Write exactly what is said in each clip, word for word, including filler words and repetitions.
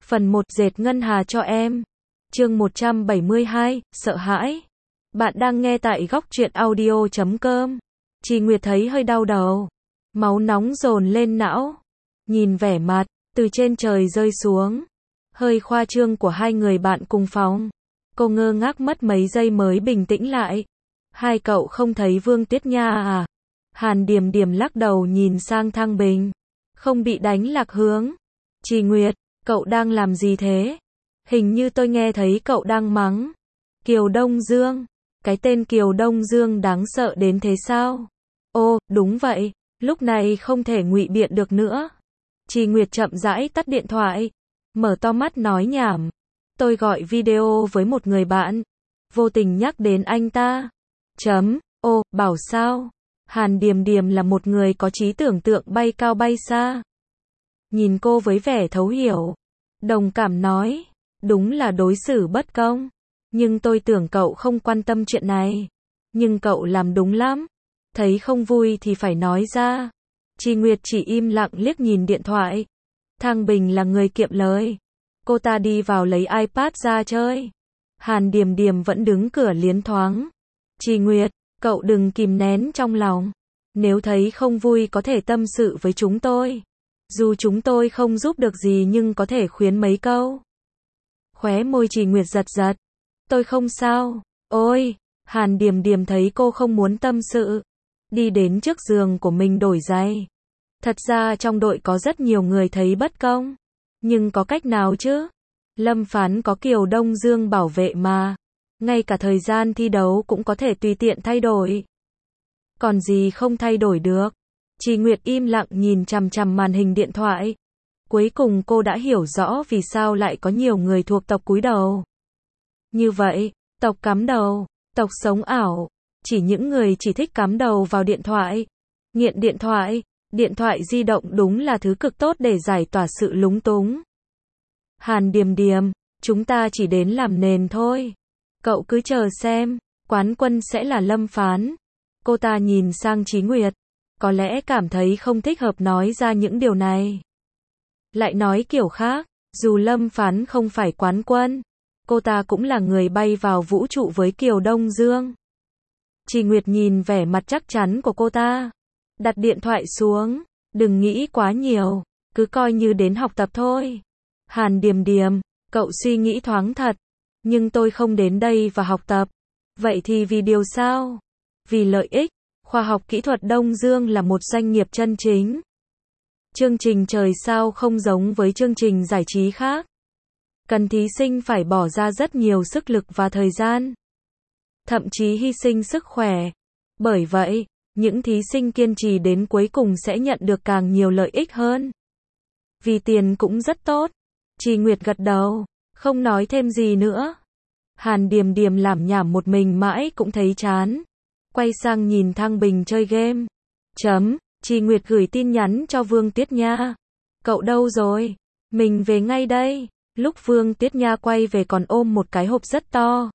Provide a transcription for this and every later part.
Phần một dệt ngân hà cho em. Chương một trăm bảy mươi hai, sợ hãi. Bạn đang nghe tại góc truyện audio chấm com. Chị Nguyệt thấy hơi đau đầu. Máu nóng dồn lên não. Nhìn vẻ mặt, từ trên trời rơi xuống. Hơi khoa trương của hai người bạn cùng phòng. Cô ngơ ngác mất mấy giây mới bình tĩnh lại. Hai cậu không thấy Vương Tiết Nha à? Hàn Điềm Điềm lắc đầu nhìn sang Thăng Bình. Không bị đánh lạc hướng. Chị Nguyệt, cậu đang làm gì thế? Hình như tôi nghe thấy cậu đang mắng Kiều Đông Dương. Cái tên Kiều Đông Dương đáng sợ đến thế sao? Ô, đúng vậy, lúc này không thể ngụy biện được nữa. Chị Nguyệt chậm rãi tắt điện thoại, mở to mắt nói nhảm. Tôi gọi video với một người bạn, vô tình nhắc đến anh ta. Chấm, ô, bảo sao? Hàn Điềm Điềm là một người có trí tưởng tượng bay cao bay xa. Nhìn cô với vẻ thấu hiểu, đồng cảm nói, đúng là đối xử bất công. Nhưng tôi tưởng cậu không quan tâm chuyện này. Nhưng cậu làm đúng lắm. Thấy không vui thì phải nói ra. Chị Nguyệt chỉ im lặng liếc nhìn điện thoại. Thăng Bình là người kiệm lời. Cô ta đi vào lấy iPad ra chơi. Hàn Điềm Điềm vẫn đứng cửa liến thoáng. Chị Nguyệt, cậu đừng kìm nén trong lòng. Nếu thấy không vui có thể tâm sự với chúng tôi. Dù chúng tôi không giúp được gì nhưng có thể khuyến mấy câu. Khóe môi chị Nguyệt giật giật. Tôi không sao. Ôi, Hàn Điềm Điềm thấy cô không muốn tâm sự. Đi đến trước giường của mình đổi giày. Thật ra trong đội có rất nhiều người thấy bất công. Nhưng có cách nào chứ? Lâm Phán có Kiều Đông Dương bảo vệ mà. Ngay cả thời gian thi đấu cũng có thể tùy tiện thay đổi. Còn gì không thay đổi được? Chị Nguyệt im lặng nhìn chằm chằm màn hình điện thoại. Cuối cùng cô đã hiểu rõ vì sao lại có nhiều người thuộc tộc cúi đầu. Như vậy, tộc cắm đầu, tộc sống ảo, chỉ những người chỉ thích cắm đầu vào điện thoại. Nghiện điện thoại, điện thoại di động đúng là thứ cực tốt để giải tỏa sự lúng túng. Hàn Điềm Điềm, chúng ta chỉ đến làm nền thôi. Cậu cứ chờ xem, quán quân sẽ là Lâm Phán. Cô ta nhìn sang Chí Nguyệt, có lẽ cảm thấy không thích hợp nói ra những điều này. Lại nói kiểu khác, dù Lâm Phán không phải quán quân, cô ta cũng là người bay vào vũ trụ với Kiều Đông Dương. Chị Nguyệt nhìn vẻ mặt chắc chắn của cô ta. Đặt điện thoại xuống, đừng nghĩ quá nhiều, cứ coi như đến học tập thôi. Hàn Điềm Điềm, cậu suy nghĩ thoáng thật. Nhưng tôi không đến đây và học tập. Vậy thì vì điều sao? Vì lợi ích, khoa học kỹ thuật Đông Dương là một doanh nghiệp chân chính. Chương trình trời sao không giống với chương trình giải trí khác. Cần thí sinh phải bỏ ra rất nhiều sức lực và thời gian. Thậm chí hy sinh sức khỏe. Bởi vậy, những thí sinh kiên trì đến cuối cùng sẽ nhận được càng nhiều lợi ích hơn. Vì tiền cũng rất tốt. Chị Nguyệt gật đầu, không nói thêm gì nữa. Hàn Điềm Điềm làm nhảm một mình mãi cũng thấy chán. Quay sang nhìn Thăng Bình chơi game. Chấm, chị Nguyệt gửi tin nhắn cho Vương Tiết Nha. Cậu đâu rồi? Mình về ngay đây. Lúc Vương Tiết Nha quay về còn ôm một cái hộp rất to.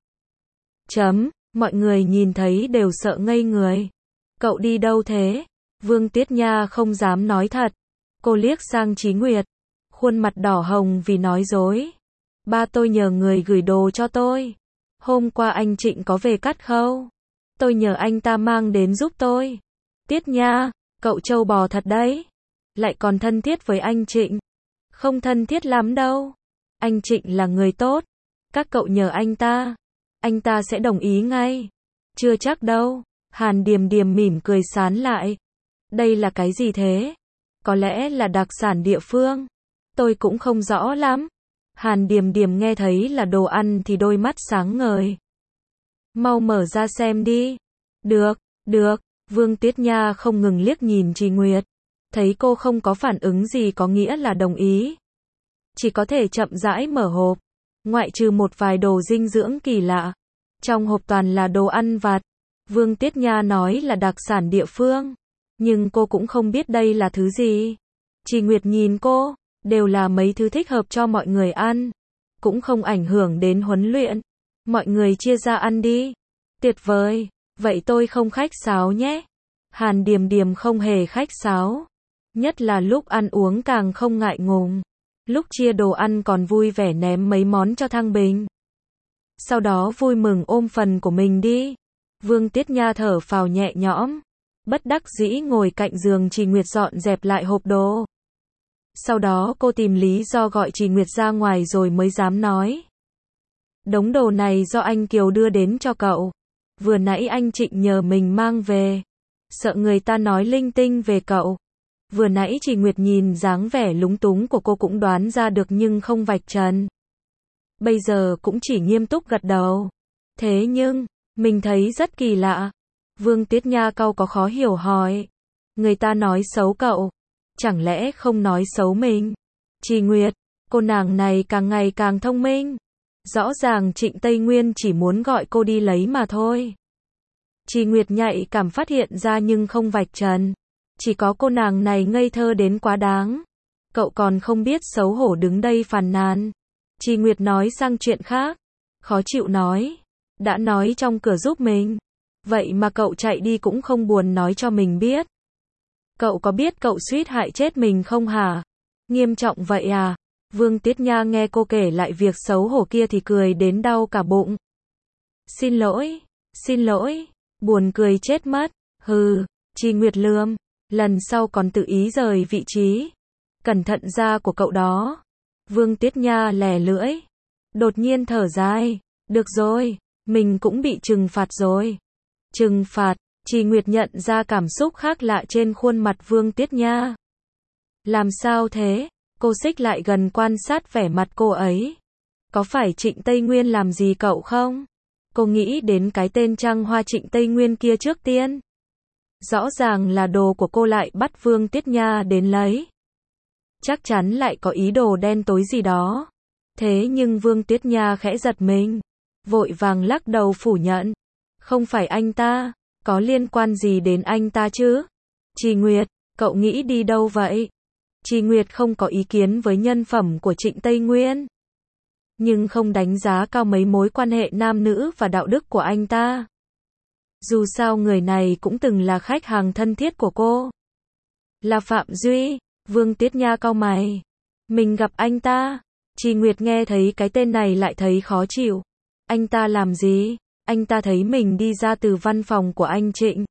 Chấm, mọi người nhìn thấy đều sợ ngây người. Cậu đi đâu thế? Vương Tiết Nha không dám nói thật. Cô liếc sang Chí Nguyệt. Khuôn mặt đỏ hồng vì nói dối. Ba tôi nhờ người gửi đồ cho tôi. Hôm qua anh Trịnh có về cắt khâu. Tôi nhờ anh ta mang đến giúp tôi. Tiết Nha, cậu trâu bò thật đấy. Lại còn thân thiết với anh Trịnh. Không thân thiết lắm đâu. Anh Trịnh là người tốt. Các cậu nhờ anh ta. Anh ta sẽ đồng ý ngay. Chưa chắc đâu. Hàn Điềm Điềm mỉm cười sán lại. Đây là cái gì thế? Có lẽ là đặc sản địa phương. Tôi cũng không rõ lắm. Hàn Điềm Điềm nghe thấy là đồ ăn thì đôi mắt sáng ngời. Mau mở ra xem đi. Được, được. Vương Tiết Nha không ngừng liếc nhìn chị Nguyệt. Thấy cô không có phản ứng gì có nghĩa là đồng ý. Chỉ có thể chậm rãi mở hộp. Ngoại trừ một vài đồ dinh dưỡng kỳ lạ. Trong hộp toàn là đồ ăn vặt. Vương Tiết Nha nói là đặc sản địa phương. Nhưng cô cũng không biết đây là thứ gì. Chị Nguyệt nhìn cô. Đều là mấy thứ thích hợp cho mọi người ăn. Cũng không ảnh hưởng đến huấn luyện. Mọi người chia ra ăn đi. Tuyệt vời. Vậy tôi không khách sáo nhé. Hàn Điềm Điềm không hề khách sáo. Nhất là lúc ăn uống càng không ngại ngùng. Lúc chia đồ ăn còn vui vẻ ném mấy món cho Thăng Bình. Sau đó vui mừng ôm phần của mình đi. Vương Tiết Nha thở phào nhẹ nhõm. Bất đắc dĩ ngồi cạnh giường Trì Nguyệt dọn dẹp lại hộp đồ. Sau đó cô tìm lý do gọi Trì Nguyệt ra ngoài rồi mới dám nói. Đống đồ này do anh Kiều đưa đến cho cậu. Vừa nãy anh Trịnh nhờ mình mang về. Sợ người ta nói linh tinh về cậu. Vừa nãy Trì Nguyệt nhìn dáng vẻ lúng túng của cô cũng đoán ra được nhưng không vạch trần. Bây giờ cũng chỉ nghiêm túc gật đầu. Thế nhưng, mình thấy rất kỳ lạ. Vương Tiết Nha cau có khó hiểu hỏi. Người ta nói xấu cậu. Chẳng lẽ không nói xấu mình? Trì Nguyệt, cô nàng này càng ngày càng thông minh. Rõ ràng Trịnh Tây Nguyên chỉ muốn gọi cô đi lấy mà thôi. Trì Nguyệt nhạy cảm phát hiện ra nhưng không vạch trần. Chỉ có cô nàng này ngây thơ đến quá đáng. Cậu còn không biết xấu hổ đứng đây phàn nàn. Trì Nguyệt nói sang chuyện khác. Khó chịu nói. Đã nói trong cửa giúp mình. Vậy mà cậu chạy đi cũng không buồn nói cho mình biết. Cậu có biết cậu suýt hại chết mình không hả? Nghiêm trọng vậy à? Vương Tiết Nha nghe cô kể lại việc xấu hổ kia thì cười đến đau cả bụng. Xin lỗi, xin lỗi, buồn cười chết mất. Hừ, Trì Nguyệt lườm, lần sau còn tự ý rời vị trí. Cẩn thận da của cậu đó. Vương Tiết Nha lè lưỡi. Đột nhiên thở dài. Được rồi, mình cũng bị trừng phạt rồi. Trừng phạt, Trì Nguyệt nhận ra cảm xúc khác lạ trên khuôn mặt Vương Tiết Nha. Làm sao thế? Cô xích lại gần quan sát vẻ mặt cô ấy. Có phải Trịnh Tây Nguyên làm gì cậu không? Cô nghĩ đến cái tên trăng hoa Trịnh Tây Nguyên kia trước tiên. Rõ ràng là đồ của cô lại bắt Vương Tiết Nha đến lấy. Chắc chắn lại có ý đồ đen tối gì đó. Thế nhưng Vương Tiết Nha khẽ giật mình. Vội vàng lắc đầu phủ nhận. Không phải anh ta, có liên quan gì đến anh ta chứ? Trì Nguyệt, cậu nghĩ đi đâu vậy? Trì Nguyệt không có ý kiến với nhân phẩm của Trịnh Tây Nguyên. Nhưng không đánh giá cao mấy mối quan hệ nam nữ và đạo đức của anh ta. Dù sao người này cũng từng là khách hàng thân thiết của cô. Là Phạm Duy. Vương Tiết Nha cau mày. Mình gặp anh ta. Trì Nguyệt nghe thấy cái tên này lại thấy khó chịu. Anh ta làm gì? Anh ta thấy mình đi ra từ văn phòng của anh Trịnh.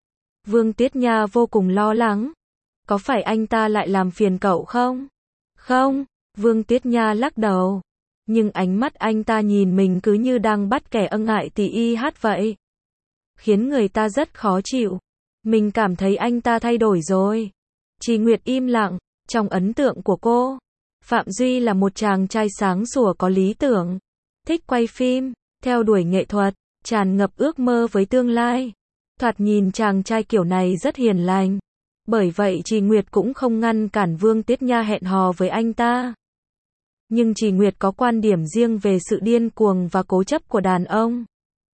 Vương Tiết Nha vô cùng lo lắng. Có phải anh ta lại làm phiền cậu không? Không, Vương Tiết Nha lắc đầu. Nhưng ánh mắt anh ta nhìn mình cứ như đang bắt kẻ ân ngại tỳ y hát vậy. Khiến người ta rất khó chịu. Mình cảm thấy anh ta thay đổi rồi. Trì Nguyệt im lặng. Trong ấn tượng của cô, Phạm Duy là một chàng trai sáng sủa có lý tưởng. Thích quay phim, theo đuổi nghệ thuật, tràn ngập ước mơ với tương lai. Thoạt nhìn chàng trai kiểu này rất hiền lành. Bởi vậy Trì Nguyệt cũng không ngăn cản Vương Tiết Nha hẹn hò với anh ta. Nhưng Trì Nguyệt có quan điểm riêng về sự điên cuồng và cố chấp của đàn ông.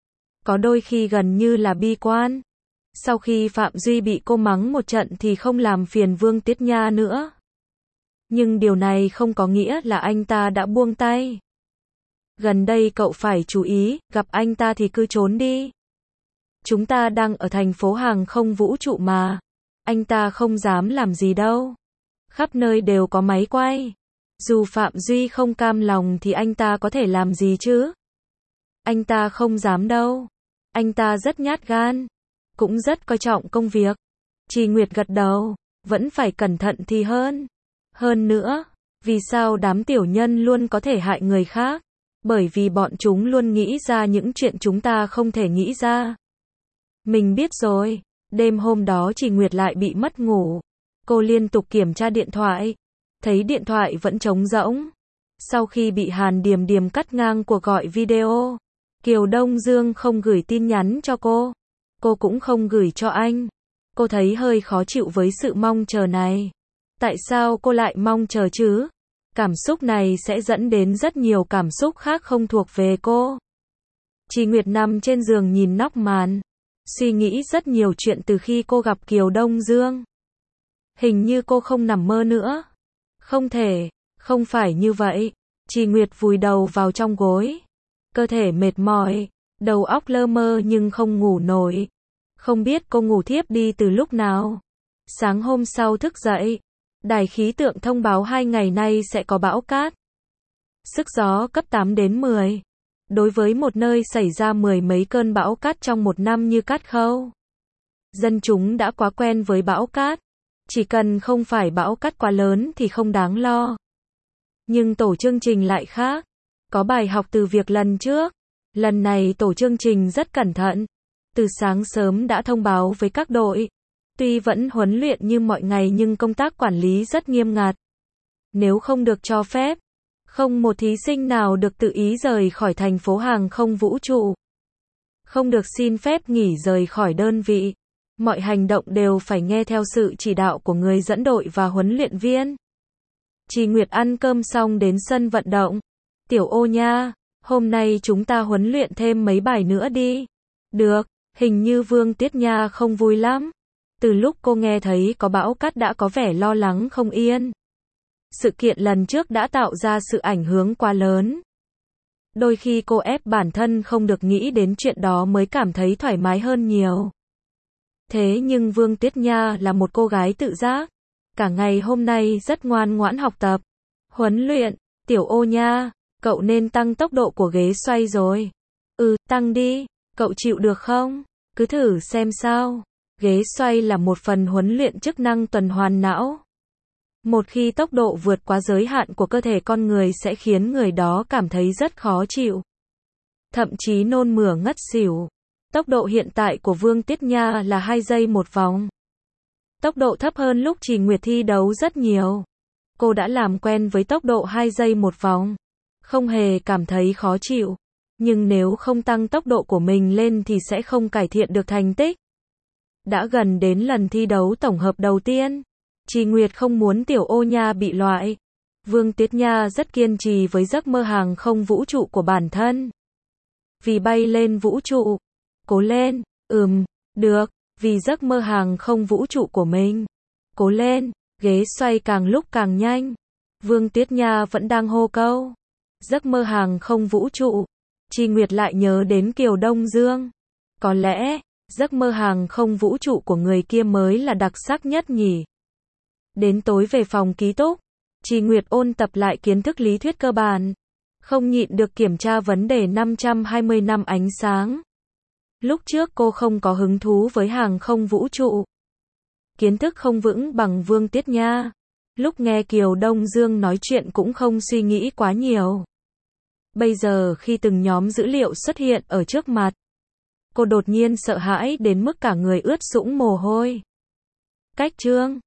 Có đôi khi gần như là bi quan. Sau khi Phạm Duy bị cô mắng một trận thì không làm phiền Vương Tiết Nha nữa. Nhưng điều này không có nghĩa là anh ta đã buông tay. Gần đây cậu phải chú ý, gặp anh ta thì cứ trốn đi. Chúng ta đang ở thành phố hàng không vũ trụ mà. Anh ta không dám làm gì đâu. Khắp nơi đều có máy quay. Dù Phạm Duy không cam lòng thì anh ta có thể làm gì chứ? Anh ta không dám đâu. Anh ta rất nhát gan. Cũng rất coi trọng công việc. Trì Nguyệt gật đầu. Vẫn phải cẩn thận thì hơn. Hơn nữa, vì sao đám tiểu nhân luôn có thể hại người khác? Bởi vì bọn chúng luôn nghĩ ra những chuyện chúng ta không thể nghĩ ra. Mình biết rồi. Đêm hôm đó Trì Nguyệt lại bị mất ngủ. Cô liên tục kiểm tra điện thoại. Thấy điện thoại vẫn trống rỗng. Sau khi bị Hàn Điềm Điềm cắt ngang cuộc gọi video, Kiều Đông Dương không gửi tin nhắn cho cô. Cô cũng không gửi cho anh. Cô thấy hơi khó chịu với sự mong chờ này. Tại sao cô lại mong chờ chứ? Cảm xúc này sẽ dẫn đến rất nhiều cảm xúc khác không thuộc về cô. Trì Nguyệt nằm trên giường nhìn nóc màn. Suy nghĩ rất nhiều chuyện từ khi cô gặp Kiều Đông Dương. Hình như cô không nằm mơ nữa. Không thể, không phải như vậy. Trì Nguyệt vùi đầu vào trong gối. Cơ thể mệt mỏi, đầu óc lơ mơ nhưng không ngủ nổi. Không biết cô ngủ thiếp đi từ lúc nào. Sáng hôm sau thức dậy, Đài khí tượng thông báo hai ngày nay sẽ có bão cát. Sức gió cấp tám đến mười. Đối với một nơi xảy ra mười mấy cơn bão cát trong một năm như Cát Khâu, dân chúng đã quá quen với bão cát. Chỉ cần không phải bão cát quá lớn thì không đáng lo. Nhưng tổ chương trình lại khác. Có bài học từ việc lần trước. Lần này tổ chương trình rất cẩn thận. Từ sáng sớm đã thông báo với các đội. Tuy vẫn huấn luyện như mọi ngày nhưng công tác quản lý rất nghiêm ngặt. Nếu không được cho phép, không một thí sinh nào được tự ý rời khỏi thành phố hàng không vũ trụ. Không được xin phép nghỉ rời khỏi đơn vị. Mọi hành động đều phải nghe theo sự chỉ đạo của người dẫn đội và huấn luyện viên. Chị Nguyệt ăn cơm xong đến sân vận động. Tiểu Ô nha, hôm nay chúng ta huấn luyện thêm mấy bài nữa đi. Được, hình như Vương Tiết Nha không vui lắm. Từ lúc cô nghe thấy có bão cát đã có vẻ lo lắng không yên. Sự kiện lần trước đã tạo ra sự ảnh hưởng quá lớn. Đôi khi cô ép bản thân không được nghĩ đến chuyện đó mới cảm thấy thoải mái hơn nhiều. Thế nhưng Vương Tiết Nha là một cô gái tự giác. Cả ngày hôm nay rất ngoan ngoãn học tập, huấn luyện. Tiểu Ô nha, cậu nên tăng tốc độ của ghế xoay rồi. Ừ, tăng đi, cậu chịu được không? Cứ thử xem sao. Ghế xoay là một phần huấn luyện chức năng tuần hoàn não. Một khi tốc độ vượt quá giới hạn của cơ thể con người sẽ khiến người đó cảm thấy rất khó chịu. Thậm chí nôn mửa ngất xỉu. Tốc độ hiện tại của Vương Tiết Nha là hai giây một vòng. Tốc độ thấp hơn lúc Trì Nguyệt thi đấu rất nhiều. Cô đã làm quen với tốc độ hai giây một vòng. Không hề cảm thấy khó chịu. Nhưng nếu không tăng tốc độ của mình lên thì sẽ không cải thiện được thành tích. Đã gần đến lần thi đấu tổng hợp đầu tiên. Trì Nguyệt không muốn Tiểu Ô nha bị loại. Vương Tiết Nha rất kiên trì với giấc mơ hàng không vũ trụ của bản thân. Vì bay lên vũ trụ. Cố lên, ừm, được, vì giấc mơ hàng không vũ trụ của mình. Cố lên, ghế xoay càng lúc càng nhanh. Vương Tiết Nha vẫn đang hô câu. Giấc mơ hàng không vũ trụ. Trì Nguyệt lại nhớ đến Kiều Đông Dương. Có lẽ, giấc mơ hàng không vũ trụ của người kia mới là đặc sắc nhất nhỉ. Đến tối về phòng ký túc, Trì Nguyệt ôn tập lại kiến thức lý thuyết cơ bản. Không nhịn được kiểm tra vấn đề năm trăm hai mươi năm ánh sáng. Lúc trước cô không có hứng thú với hàng không vũ trụ. Kiến thức không vững bằng Vương Tiết Nha. Lúc nghe Kiều Đông Dương nói chuyện cũng không suy nghĩ quá nhiều. Bây giờ khi từng nhóm dữ liệu xuất hiện ở trước mặt, cô đột nhiên sợ hãi đến mức cả người ướt sũng mồ hôi. Cách chương